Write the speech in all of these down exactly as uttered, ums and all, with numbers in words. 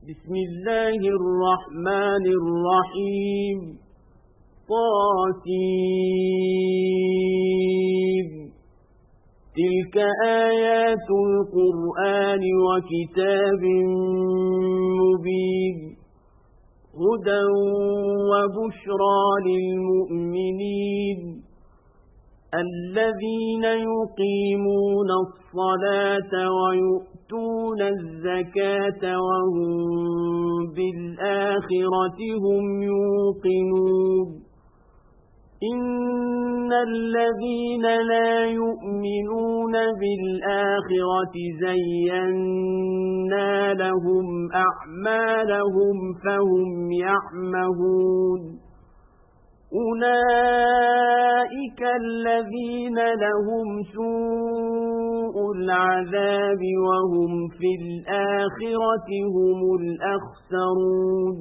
بسم الله الرحمن الرحيم طاسين تلك آيات القرآن وكتاب مبين هدى وبشرى للمؤمنين الذين يقيمون الصلاة ويؤتون الزكاة وهم بالآخرة هم يوقنون إن الذين لا يؤمنون بالآخرة زينا لهم أعمالهم فهم يعمهون أولئك الذين لهم سوء العذاب وهم في الآخرة هم الأخسرون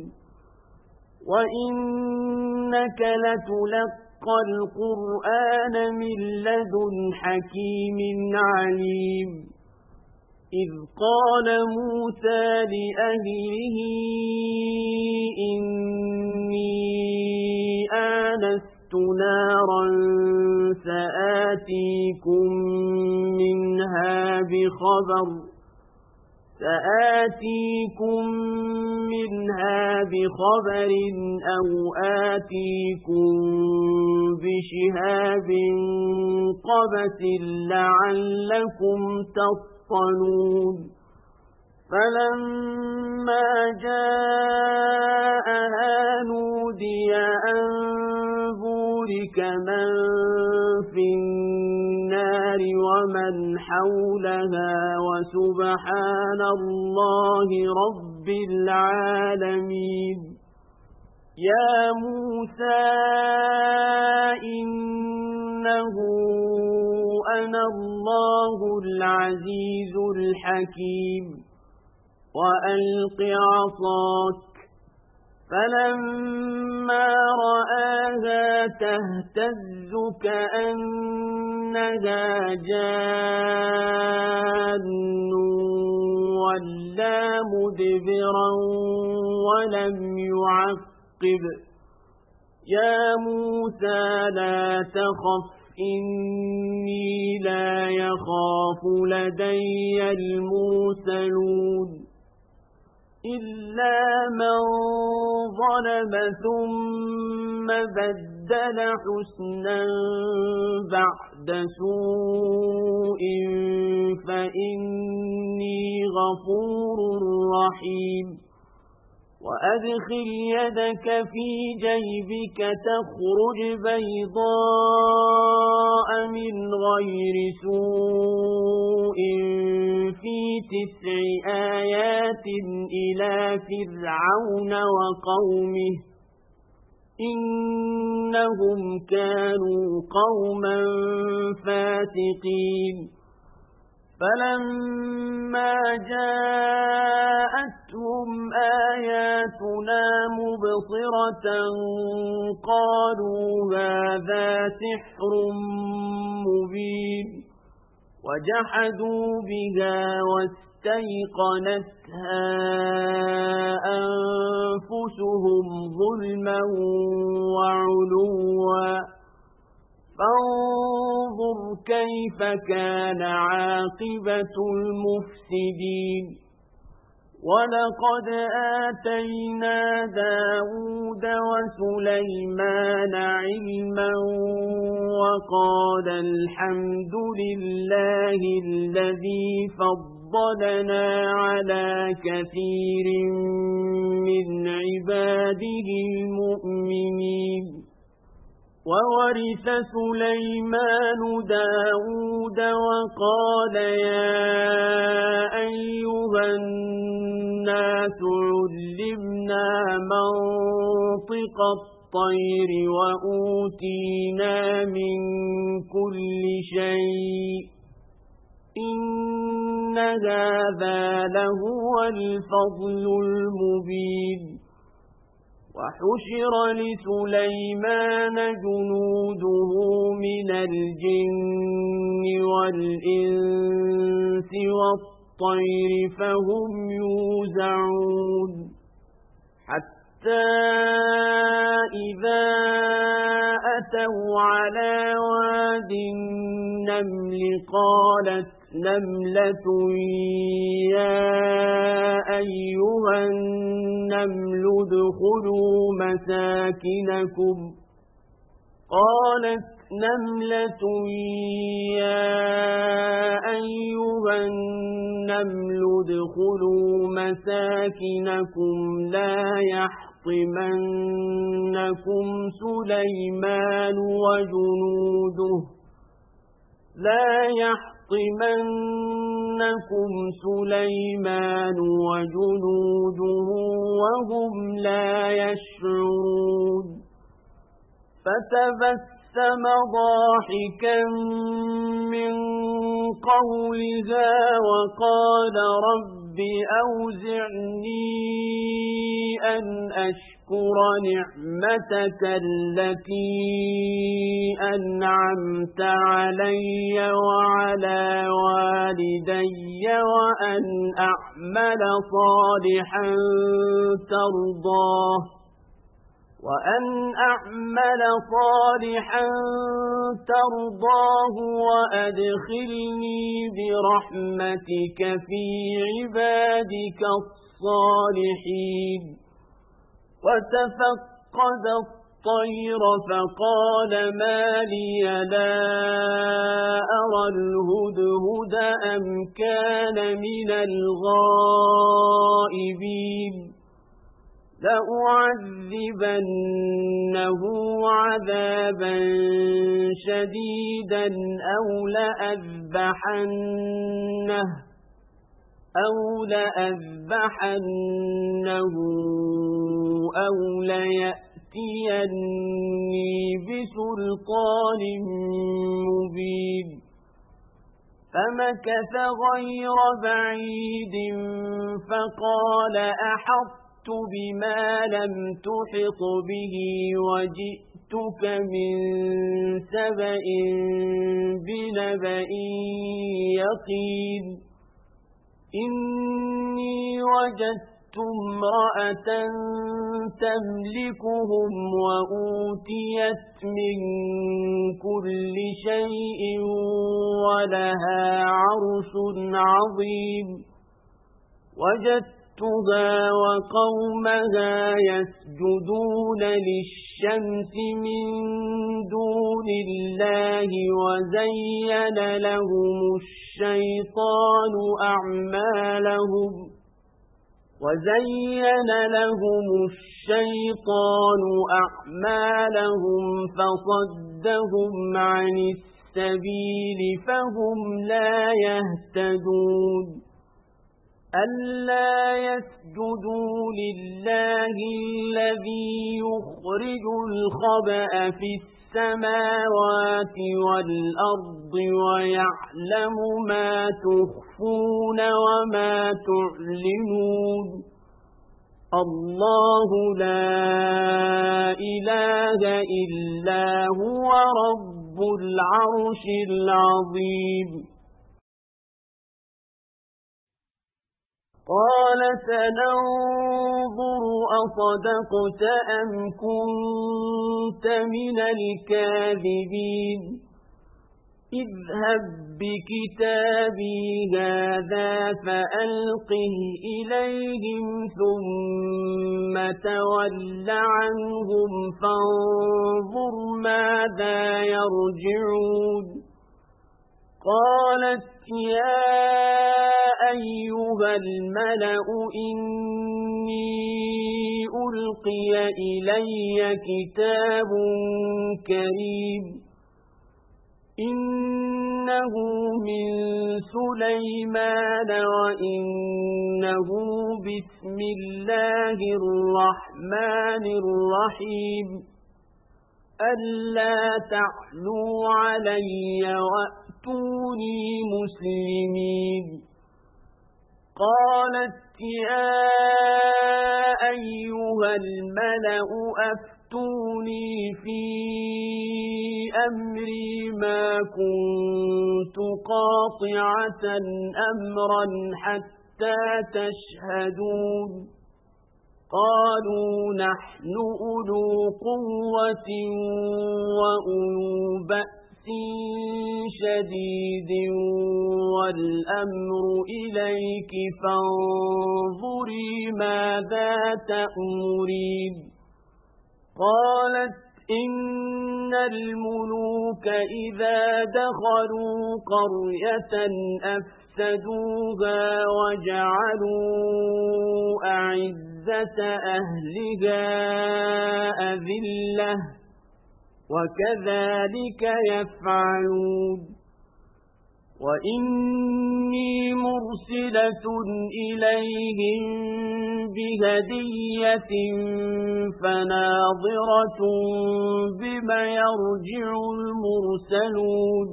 وإنك لتلقى القرآن من لدن حكيم عليم إذ قال موسى لأهله إني آنست نارا سآتيكم منها بخبر سآتيكم منها بخبر أو آتيكم بشهاب قبس لعلكم تصطلون فلما جاءها نودي أن بورك من في النار ومن حولها وسبحان الله رب العالمين يا موسى إنه أنا الله العزيز الحكيم وألق عصاك فلما رآها تهتز كأنها جان ولا مدبرا ولم يعقب يا موسى لا تخف إني لا يخاف لدي المرسلون إلا من ظلم ثم بدل حسنا بعد سوء فإني غفور رحيم وأدخل يدك في جيبك تخرج بيضاء من غير سوء في تسع آيات إلى فرعون وقومه إنهم كانوا قوما فاسقين فلما جاءتهم آياتنا مبصرة قالوا هذا سحر مبين وجحدوا بها واستيقنتها أنفسهم ظلما وعلوا فانظر كيف كان عاقبة المفسدين ولقد آتينا داود وسليمان علما وقال الحمد لله الذي فضلنا على كثير من عباده المؤمنين وورث سليمان داود وقال يا أيها الناس علمنا منطق الطير وأوتينا من كل شيء إن هذا لهو الفضل المبين وحشر لسليمان جنوده من الجن والإنس والطير فهم يوزعون يوزعون حتى إذا أتوا على واد النمل قالت نملة يا أيها النمل ادخلوا مساكنكم قالت نملة يا أيها النمل ادخلوا مساكنكم لا يحطمنكم سليمان وجنوده لا يحطمنكم سليمان وجنوده وهم لا يشعرون فتبسم ضاحكا من قولها وقال رب أوزعني أن أشكر نعمتك التي أنعمت علي وعلى والدي وأن أعمل صالحا ترضاه وأن أعمل صالحا ترضاه وأدخلني برحمتك في عبادك الصالحين وتفقد الطير فقال ما لي لا أرى الهدهد أم كان من الغائبين لأعذبنه عذابا شديدا أو لأذبحنه أو لأذبحنه أو ليأتيني بسلطان مبين فمكث غير بعيد فقال أحط بما لم تحط به وجئتك من سبأ بنبأ يقين إني وجدت امرأة تملكهم وأوتيت من كل شيء ولها عرش عظيم وجدت وقومها يسجدون للشمس من دون الله وزين لهم الشيطان أعمالهم وزين لهم الشيطان أعمالهم فصدهم عن السبيل فهم لا يهتدون ألا يسجدوا لله الذي يخرج الخبأ في السماوات والأرض ويعلم ما تخفون وما تعلنون الله لا إله إلا هو رب العرش العظيم قال سننظر أصدقت أم كنت من الكاذبين اذهب بكتابي هذا فألقه إليهم ثم تول عنهم فانظر ماذا يرجعون قالت يا أيها الملأ إني ألقي إلي كتاب كريم إنه من سليمان وإنه بسم الله الرحمن الرحيم ألا تعلوا علي وأتوني مسلمين قالت يا أيها الملأ أفتوني في أمري ما كنت قاطعة أمرا حتى حتى تشهدون قالوا نحن أولو قوة وأولو بأس شديد والأمر إليك فانظري ماذا تأمرين قالت إن الملوك إذا دخلوا قرية أفسدوها وجعلوا أعزة أهلها أذلة وكذلك يفعلون وإني مرسلة إليهم بهدية فناظرة بما يرجع المرسلون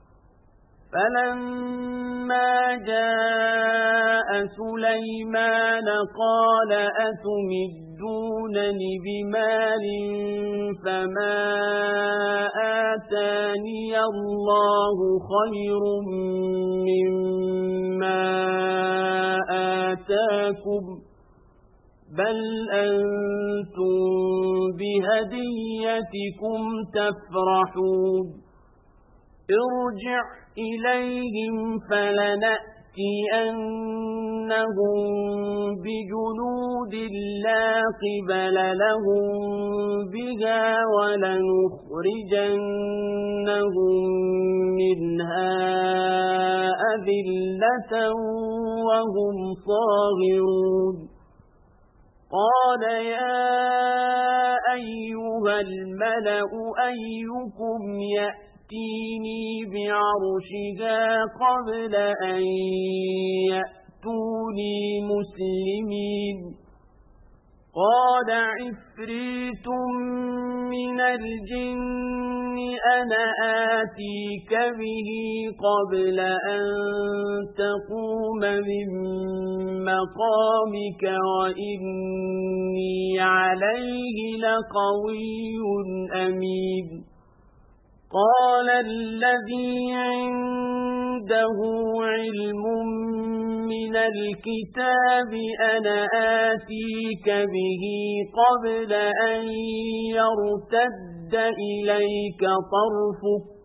فلما جاء سليمان قال أتمدونني بمال فما آتاني الله خير مما آتاكم بل أنتم بهديتكم تفرحون ارجع إليهم فلنأتينهم بجنود لا قبل لهم بها ولنخرجنهم منها أذلة وهم صاغرون قال يا أيها الملأ أيكم يأتيني بعرشها قبل أن يأتوني مسلمين قال عفريت من الجن أنا آتيك به قبل أن تقوم من مقامك وإني عليه لقوي أمين قال الذي عنده علم من الكتاب أنا آتيك به قبل أن يرتد إليك طرفك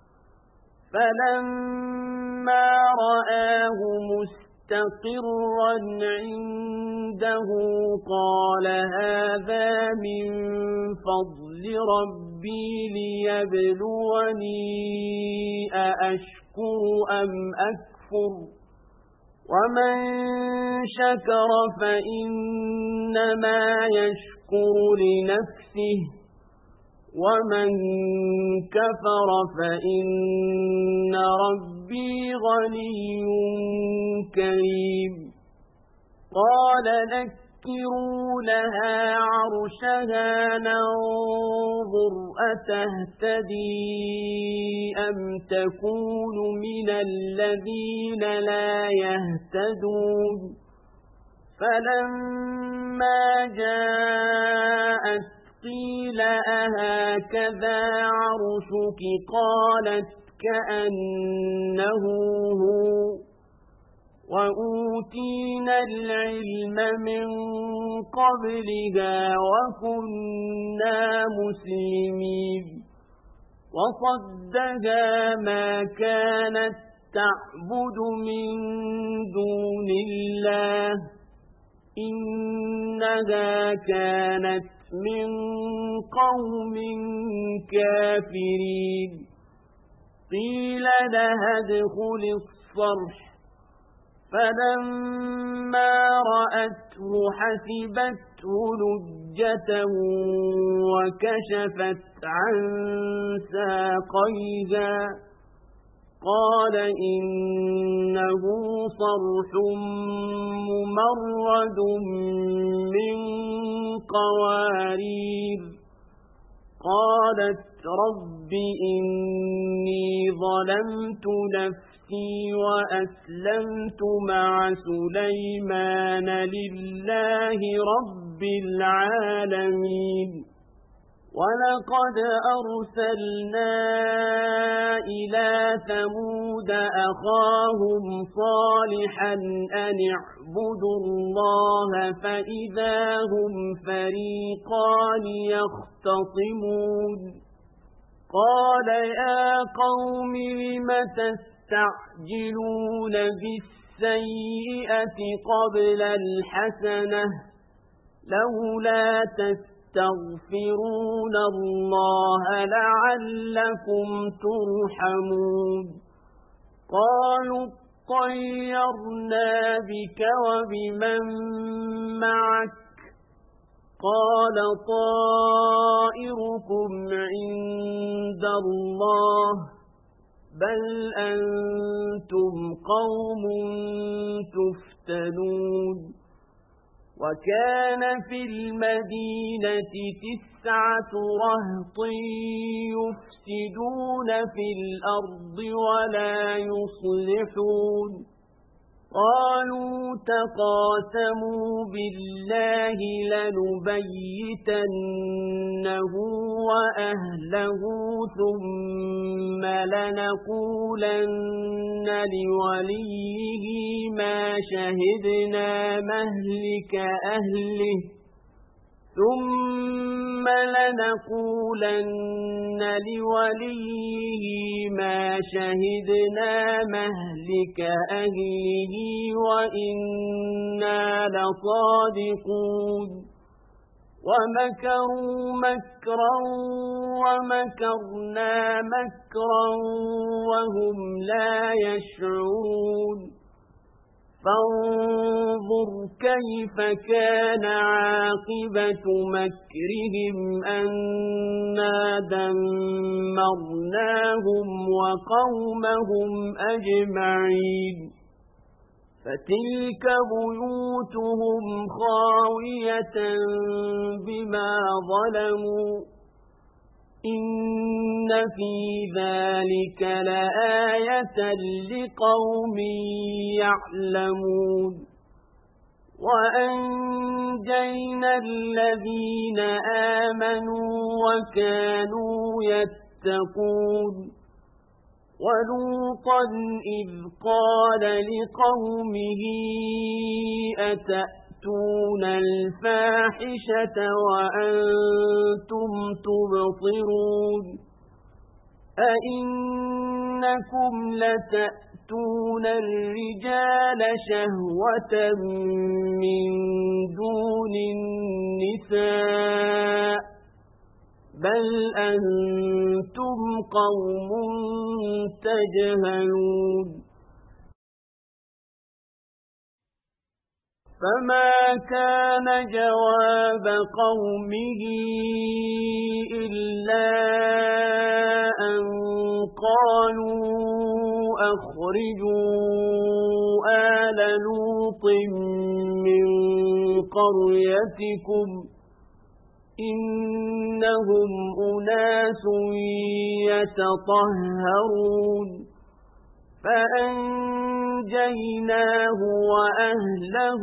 فلما رآه مستقرا عنده قال هذا من فضل ربي ليبلوني أأشكر أم أكفر ومن شكر فإنما يشكر لنفسه ومن كفر فإن ربي غني كريم قال نكروا لها عرشها ننظر أتهتدي أم تكون من الذين لا يهتدون فلما جاءت قيل أهكذا عرشك قالت كأنه هو وأوتينا العلم من قبلها وكنا مسلمين وصدها ما كانت تعبد من دون الله إنها كانت من قوم كافرين قيل لها ادخل الصرح فلما رأته حسبته لجة وكشفت عن ساقيها قال إنه صرح ممرد من قوارير قالت رب إني ظلمت نفسي وأسلمت مع سليمان لله رب العالمين ولقد أرسلنا إلى ثمود أخاهم صالحا أن اعبدوا الله فإذا هم فريقان يختصمون قال يا قوم لم تستعجلون بالسيئة قبل الحسنة لولا تستغفرون الله لعلكم ترحمون قالوا اطيرنا بك وبمن معك قال طائركم عند الله بل أنتم قوم تفتنون وكان في المدينة تسعة رهط يفسدون في الأرض ولا يصلحون قالوا تقاسموا بالله لنبيتنه وأهله ثم لنقولن لوليه ما شهدنا مهلك أهله ثم لنقولن لوليه ما شهدنا مهلك أهله وإنا لصادقون ومكروا مكرا ومكرنا مكرا وهم لا يشعرون فانظر كيف كان عاقبة مكرهم أنا دمرناهم وقومهم أجمعين فتلك بيوتهم خاوية بما ظلموا إن في ذلك لآية لقوم يعلمون وأنجينا الذين آمنوا وكانوا يتقون ولوطا إذ قال لقومه أتأتون الفاحشة وأنتم تبصرون أئنكم لتأتون الرجال شهوة من دون النساء بل أنتم قوم تجهلون فما كان جواب قومه إلا أن قالوا أخرجوا آل لوط من قريتكم إنهم أناس يتطهرون فأنجيناه وأهله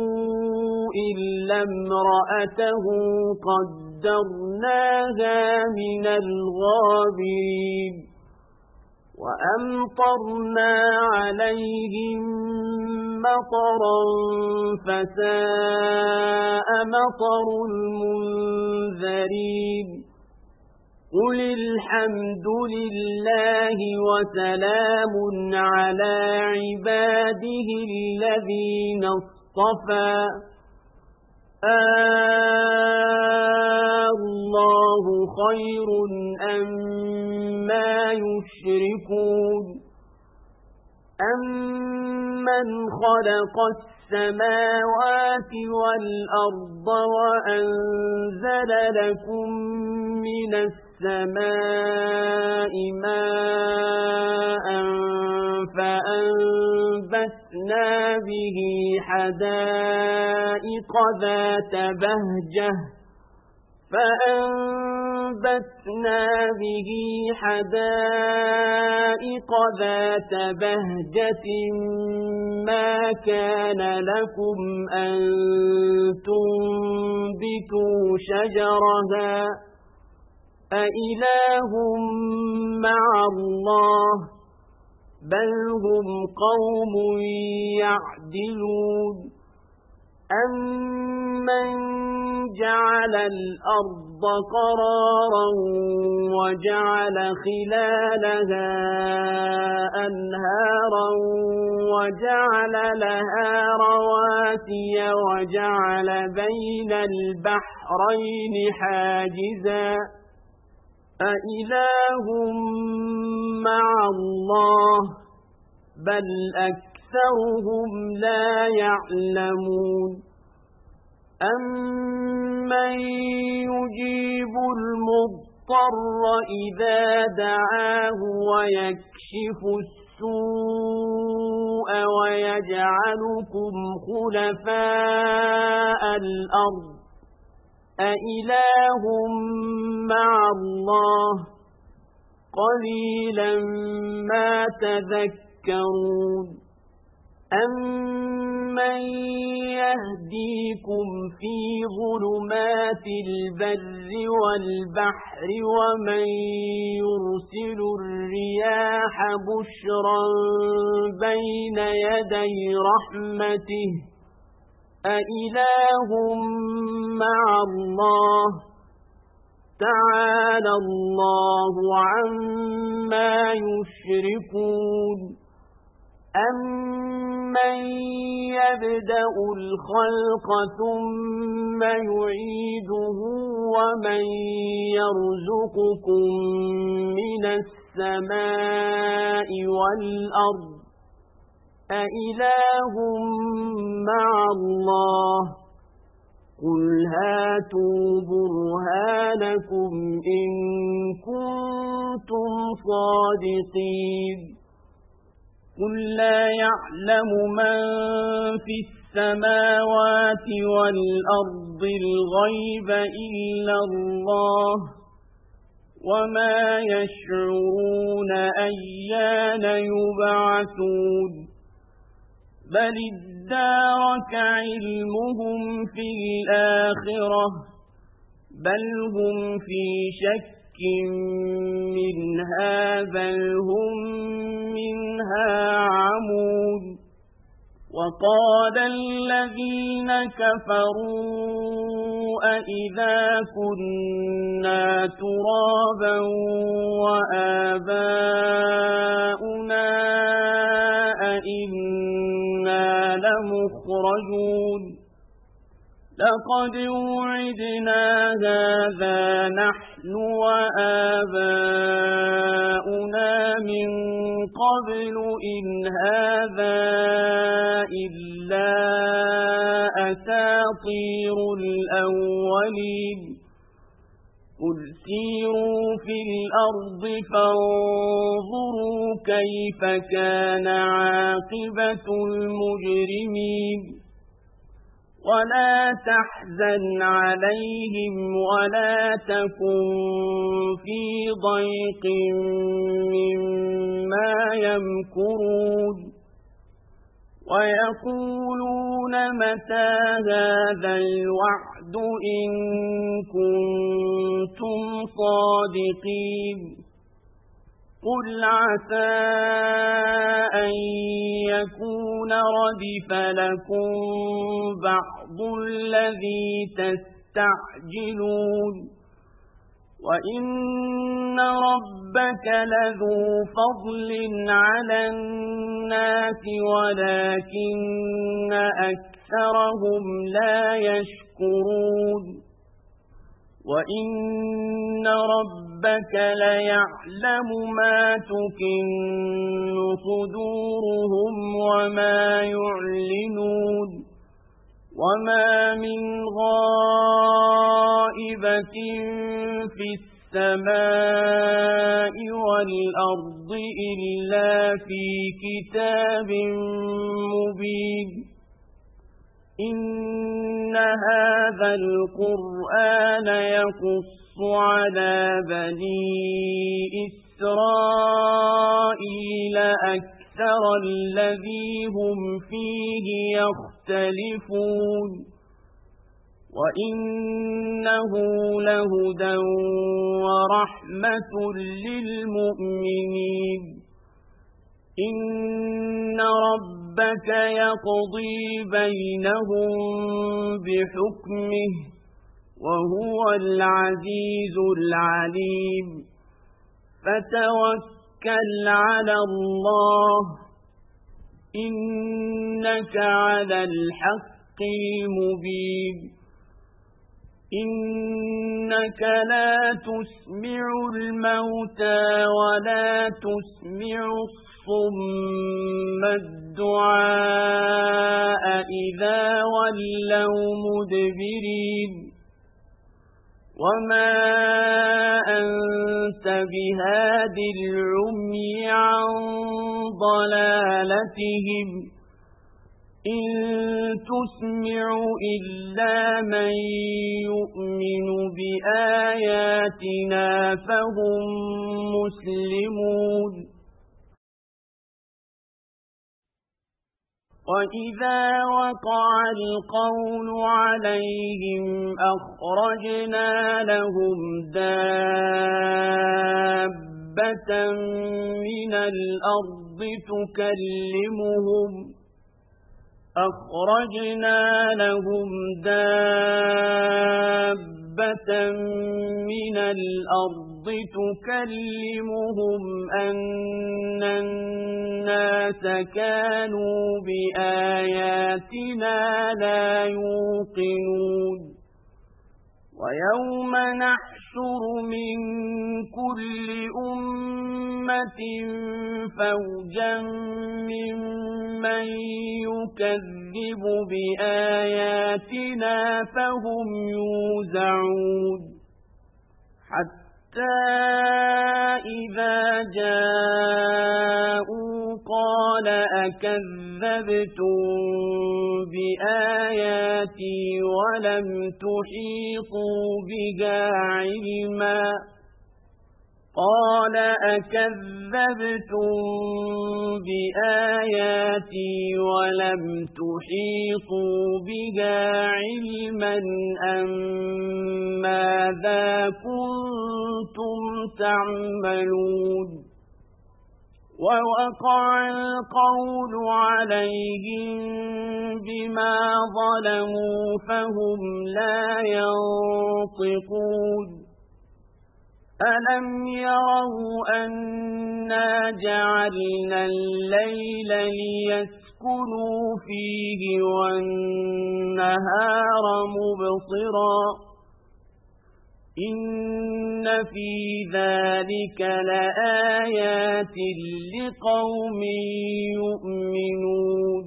إلا امرأته قدرناها من الغابرين وأمطرنا عليهم مطرا فساء مطر المنذرين قل الحمد لله وسلام على عباده الذين اصطفى الله خير أما يشركون أمن خلق السماوات والأرض وأنزل لكم من السماء ماء فأنبتنا به حدائق ذات بهجة فأنبتنا به حدائق ذات بهجة ما كان لكم أن تنبتوا شجرها أإله مع الله بل هم قوم يعدلون أمن جعل الأرض قرارا وجعل خلالها أنهارا وجعل لها رواسي وجعل بين البحرين حاجزا أإله مع الله بل أكثرهم لا يعلمون أمن يجيب المضطر إذا دعاه ويكشف السوء ويجعلكم خلفاء الأرض أإله مع الله قليلا ما تذكرون أمن يهديكم في ظلمات البر والبحر ومن يرسل الرياح بشرا بين يدي رحمته أإله مع الله تعالى الله عما يشركون أمن يبدأ الخلق ثم يعيده ومن يرزقكم من السماء والأرض أإله مع الله قل هاتوا برهانكم إن كنتم صادقين قل لا يعلم من في السماوات والأرض الغيب إلا الله وما يشعرون أيان يبعثون بل ادارك علمهم في الآخرة بل هم في شك منها بل هم منها عمون وقال الذين كفروا أإذا كنا ترابا وآباؤنا أئنا لمخرجون لقد وعدنا هذا نحن وآباؤنا من قبل إن هذا إلا أساطير الأولين قل سيروا في الأرض فانظروا كيف كان عاقبة المجرمين ولا تحزن عليهم ولا تكن في ضيق مما يمكرون ويقولون متى هذا الوعد إن كنتم صادقين قل عسى أن يكون ردف لكم بعض الذي تستعجلون وإن ربك لذو فضل على الناس ولكن أكثرهم لا يشكرون وإن ربك ليعلم ما تكن صدورهم وما يعلنون وما من غائبة في السماء والأرض إلا في كتاب مبين إن هذا القرآن يقص على بني إسرائيل أكثر الذي هم فيه يختلفون وإنه لهدى ورحمة للمؤمنين إن ربك يقضي بينهم بحكمه وهو العزيز العليم فتوكل على الله إنك على الحق المبين إنك لا تسمع الموتى ولا تسمع الصم الدعاء إذا ولوا مدبرين وما أنت بهاد العمي عن ضلالتهم إن تسمع إلا من يؤمن بآياتنا فهم مسلمون وإذا وقع القول عليهم أخرجنا لهم دابة من الأرض تكلمهم أخرجنا لهم دابة من الأرض تكلمهم أن الناس كانوا بآياتنا لا يوقنون ويوم نحشر من كل أمة فوجا ممن يكذب بآياتنا فهم يوزعون حتى إذا جاءوا قال أكذبتم بآياتي ولم تحيطوا بها علما قال أكذبتم بآياتي ولم تحيطوا بها علما أم ماذا كنتم تعملون ووقع القول عليهم بما ظلموا فهم لا ينطقون ألم يروا أنا جعلنا الليل ليسكنوا فيه والنهار مبصرا إن في ذلك لآيات لقوم يؤمنون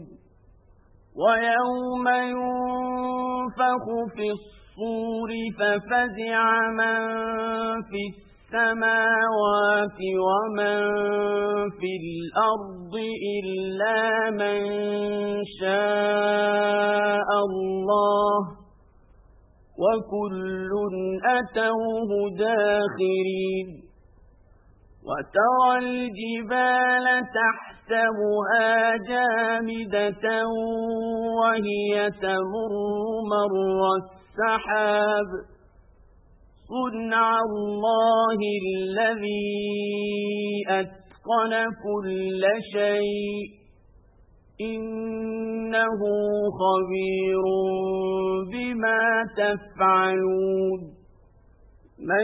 ويوم ينفخ في الصور ففزع من في السماوات ومن في الأرض إلا من شاء الله وكل أتوه داخرين وترى الجبال تحسبها جامدة وهي تمر مر السحاب صنع الله الذي أتقن كل شيء إنه خبير بما تفعلون من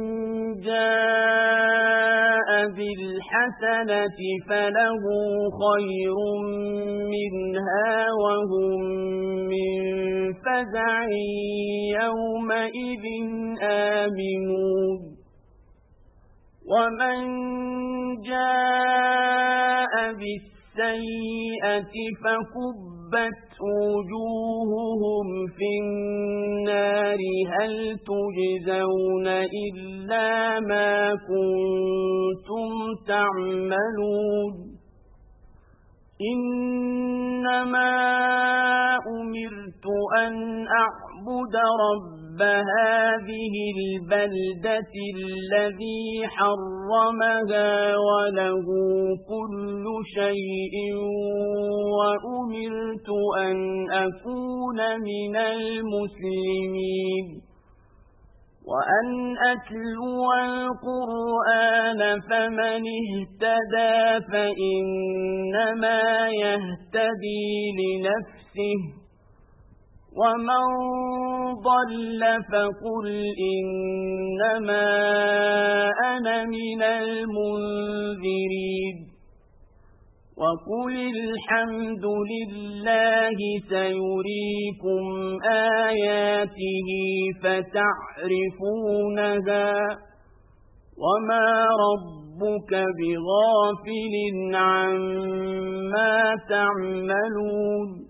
جاء بالحسنة فله خير منها وهم من فزع يومئذ آمنون ومن جاء بالسيئة فكبت وجوههم في النار هل تجزون إلا ما كنتم تعملون إنما أمرت أن أعبد رب هذه البلدة الذي حرمها وله كل شيء وأمرت أن أكون من المسلمين وأن أتلو القرآن فمن اهتدى فإنما يهتدي لنفسه ومن ضل فقل إنما أنا من المنذرين وقل الحمد لله سيريكم آياته فتعرفونها وما ربك بغافل عما تعملون